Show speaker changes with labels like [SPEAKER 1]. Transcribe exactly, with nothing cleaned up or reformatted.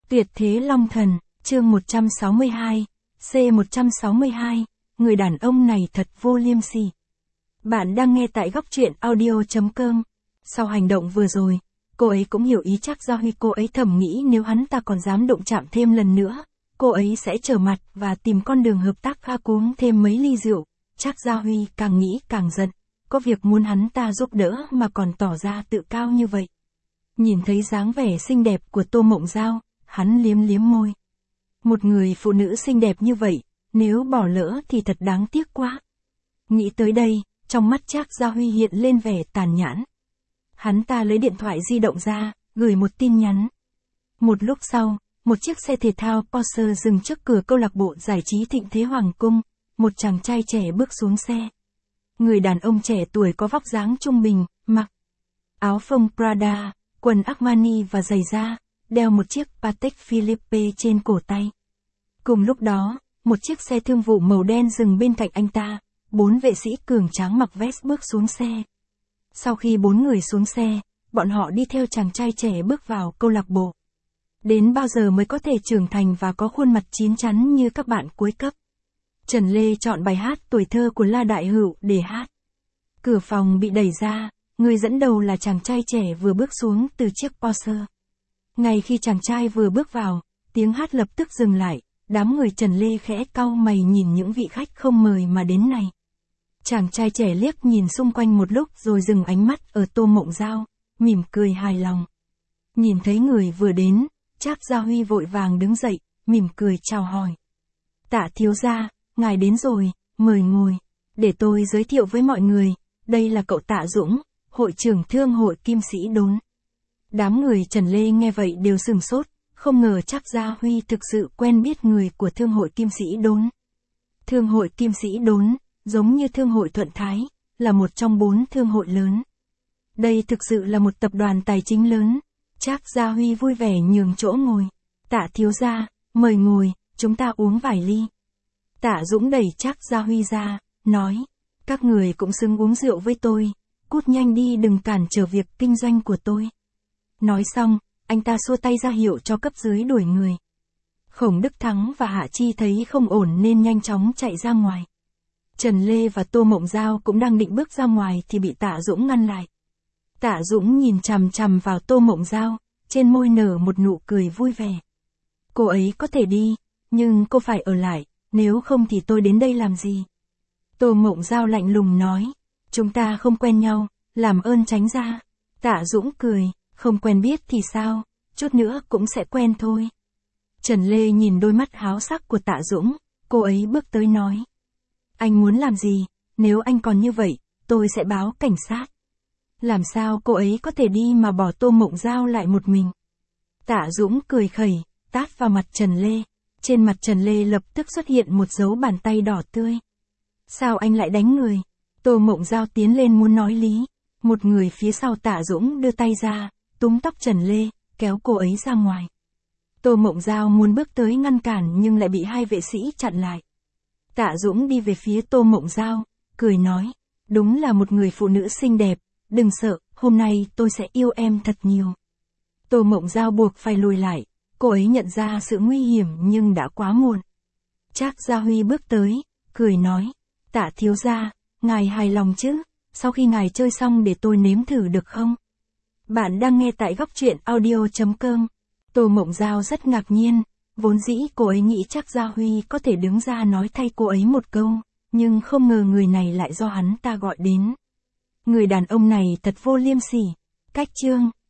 [SPEAKER 1] Tuyệt thế long thần, chương một trăm sáu mươi hai, C một trăm sáu mươi hai, người đàn ông này thật vô liêm sỉ. Bạn đang nghe tại góc truyện audio.com. Sau hành động vừa rồi, cô ấy cũng hiểu ý Trác Gia Huy. Cô ấy thầm nghĩ nếu hắn ta còn dám đụng chạm thêm lần nữa, cô ấy sẽ trở mặt và tìm con đường hợp tác pha cuống thêm mấy ly rượu. Trác Gia Huy càng nghĩ càng giận, có việc muốn hắn ta giúp đỡ mà còn tỏ ra tự cao như vậy. Nhìn thấy dáng vẻ xinh đẹp của Tô Mộng Giao, hắn liếm liếm môi. Một người phụ nữ xinh đẹp như vậy, nếu bỏ lỡ thì thật đáng tiếc quá. Nghĩ tới đây, trong mắt Trác Gia Huy hiện lên vẻ tàn nhẫn. Hắn ta lấy điện thoại di động ra, gửi một tin nhắn. Một lúc sau, một chiếc xe thể thao Porsche dừng trước cửa câu lạc bộ giải trí Thịnh Thế Hoàng Cung, một chàng trai trẻ bước xuống xe. Người đàn ông trẻ tuổi có vóc dáng trung bình, mặc áo phông Prada, quần Armani và giày da, đeo một chiếc Patek Philippe trên cổ tay. Cùng lúc đó, một chiếc xe thương vụ màu đen dừng bên cạnh anh ta, bốn vệ sĩ cường tráng mặc vest bước xuống xe. Sau khi bốn người xuống xe, bọn họ đi theo chàng trai trẻ bước vào câu lạc bộ. Đến bao giờ mới có thể trưởng thành và có khuôn mặt chín chắn như các bạn cuối cấp? Trần Lê chọn bài hát Tuổi Thơ của La Đại Hữu để hát. Cửa phòng bị đẩy ra, người dẫn đầu là chàng trai trẻ vừa bước xuống từ chiếc Porsche. Ngay khi chàng trai vừa bước vào, tiếng hát lập tức dừng lại, đám người Trần Lê khẽ cau mày nhìn những vị khách không mời mà đến này. Chàng trai trẻ liếc nhìn xung quanh một lúc rồi dừng ánh mắt ở Tô Mộng Giao, mỉm cười hài lòng. Nhìn thấy người vừa đến, Trác Gia Huy vội vàng đứng dậy, mỉm cười chào hỏi. Tạ thiếu gia, ngài đến rồi, mời ngồi. Để tôi giới thiệu với mọi người, đây là cậu Tạ Dũng, hội trưởng thương hội Kim Sĩ Đốn. Đám người Trần Lê nghe vậy đều sửng sốt, không ngờ Trác Gia Huy thực sự quen biết người của thương hội Kim Sĩ Đốn. Thương hội Kim Sĩ Đốn, giống như thương hội Thuận Thái, là một trong bốn thương hội lớn. Đây thực sự là một tập đoàn tài chính lớn. Trác Gia Huy vui vẻ nhường chỗ ngồi. Tạ thiếu gia, mời ngồi, chúng ta uống vài ly. Tạ Dũng đẩy Trác Gia Huy ra, nói, các người cũng xứng uống rượu với tôi, cút nhanh đi đừng cản trở việc kinh doanh của tôi. Nói xong, anh ta xua tay ra hiệu cho cấp dưới đuổi người. Khổng Đức Thắng và Hạ Chi thấy không ổn nên nhanh chóng chạy ra ngoài. Trần Lê và Tô Mộng Giao cũng đang định bước ra ngoài thì bị Tạ Dũng ngăn lại. Tạ Dũng nhìn chằm chằm vào Tô Mộng Giao, trên môi nở một nụ cười vui vẻ. Cô ấy có thể đi, nhưng cô phải ở lại, nếu không thì tôi đến đây làm gì? Tô Mộng Giao lạnh lùng nói, chúng ta không quen nhau, làm ơn tránh ra. Tạ Dũng cười, không quen biết thì sao, chút nữa cũng sẽ quen thôi. Trần Lê nhìn đôi mắt háo sắc của Tạ Dũng, cô ấy bước tới nói. Anh muốn làm gì, nếu anh còn như vậy, tôi sẽ báo cảnh sát. Làm sao cô ấy có thể đi mà bỏ Tô Mộng Giao lại một mình? Tạ Dũng cười khẩy, tát vào mặt Trần Lê. Trên mặt Trần Lê lập tức xuất hiện một dấu bàn tay đỏ tươi. Sao anh lại đánh người? Tô Mộng Giao tiến lên muốn nói lý. Một người phía sau Tạ Dũng đưa tay ra, túm tóc Trần Lê, kéo cô ấy ra ngoài. Tô Mộng Giao muốn bước tới ngăn cản nhưng lại bị hai vệ sĩ chặn lại. Tạ Dũng đi về phía Tô Mộng Giao, cười nói, đúng là một người phụ nữ xinh đẹp, đừng sợ, hôm nay tôi sẽ yêu em thật nhiều. Tô Mộng Giao buộc phải lùi lại, cô ấy nhận ra sự nguy hiểm nhưng đã quá muộn. Trác Gia Huy bước tới, cười nói, Tạ thiếu gia, ngài hài lòng chứ, sau khi ngài chơi xong để tôi nếm thử được không? Bạn đang nghe tại góc truyện audio.com. Tô Mộng Giao rất ngạc nhiên, vốn dĩ cô ấy nghĩ Trác Gia Huy có thể đứng ra nói thay cô ấy một câu, nhưng không ngờ người này lại do hắn ta gọi đến. Người đàn ông này thật vô liêm sỉ. Cách chương